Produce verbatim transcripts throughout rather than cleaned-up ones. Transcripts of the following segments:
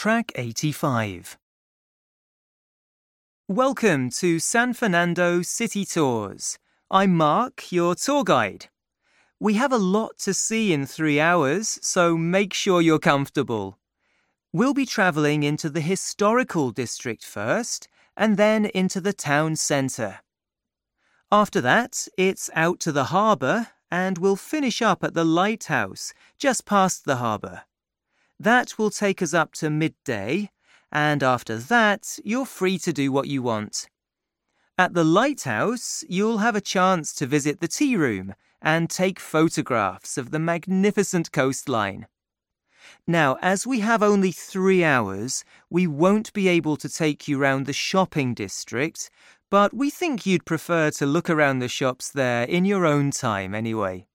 Track eighty-five. Welcome to San Fernando City Tours. I'm Mark, your tour guide. We have a lot to see in three hours, so make sure you're comfortable. We'll be travelling into the historical district first, and then into the town centre. After that, it's out to the harbour, and we'll finish up at the lighthouse, just past the harbour. That will take us up to midday, and after that, you're free to do what you want. At the lighthouse, you'll have a chance to visit the tea room and take photographs of the magnificent coastline. Now, as we have only three hours, we won't be able to take you round the shopping district, but we think you'd prefer to look around the shops there in your own time anyway.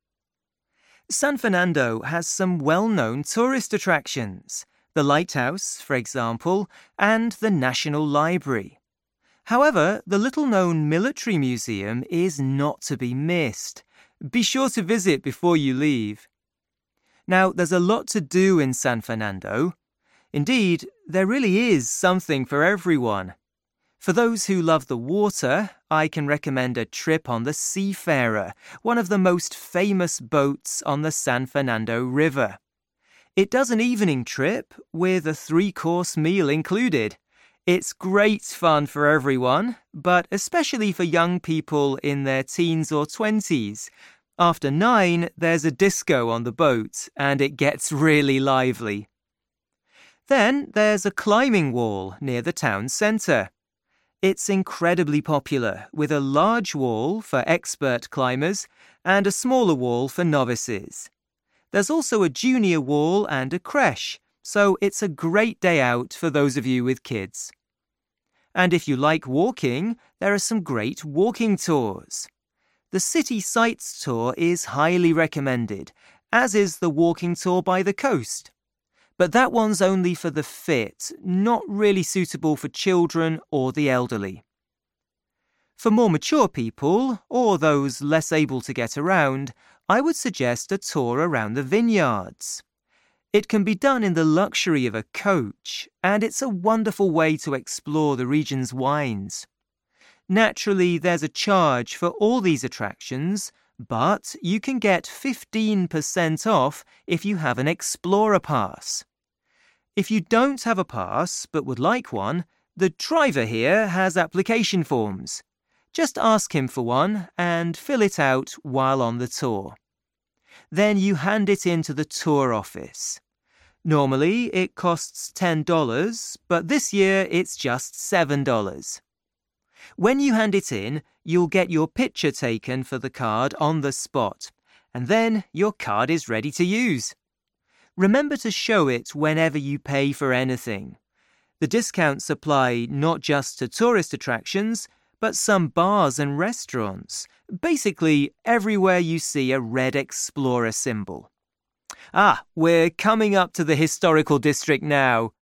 San Fernando has some well-known tourist attractions, the lighthouse, for example, and the National Library. However, the little-known military museum is not to be missed. Be sure to visit before you leave. Now, there's a lot to do in San Fernando. Indeed, there really is something for everyone. For those who love the water, I can recommend a trip on the Seafarer, one of the most famous boats on the San Fernando River. It does an evening trip with a three-course meal included. It's great fun for everyone, but especially for young people in their teens or twenties. After nine, there's a disco on the boat, and it gets really lively. Then there's a climbing wall near the town centre. It's incredibly popular, with a large wall for expert climbers and a smaller wall for novices. There's also a junior wall and a creche, so it's a great day out for those of you with kids. And if you like walking, there are some great walking tours. The City Sights tour is highly recommended, as is the walking tour by the coast. But that one's only for the fit, not really suitable for children or the elderly. For more mature people, or those less able to get around, I would suggest a tour around the vineyards. It can be done in the luxury of a coach, and it's a wonderful way to explore the region's wines. Naturally, there's a charge for all these attractions, but you can get fifteen percent off if you have an Explorer Pass. If you don't have a pass but would like one, the driver here has application forms. Just ask him for one and fill it out while on the tour. Then you hand it in to the tour office. Normally, it costs ten dollars, but this year it's just seven dollars. When you hand it in, you'll get your picture taken for the card on the spot, and then your card is ready to use. Remember to show it whenever you pay for anything. The discounts apply not just to tourist attractions, but some bars and restaurants. Basically, everywhere you see a red Explorer symbol. Ah, we're coming up to the historical district now.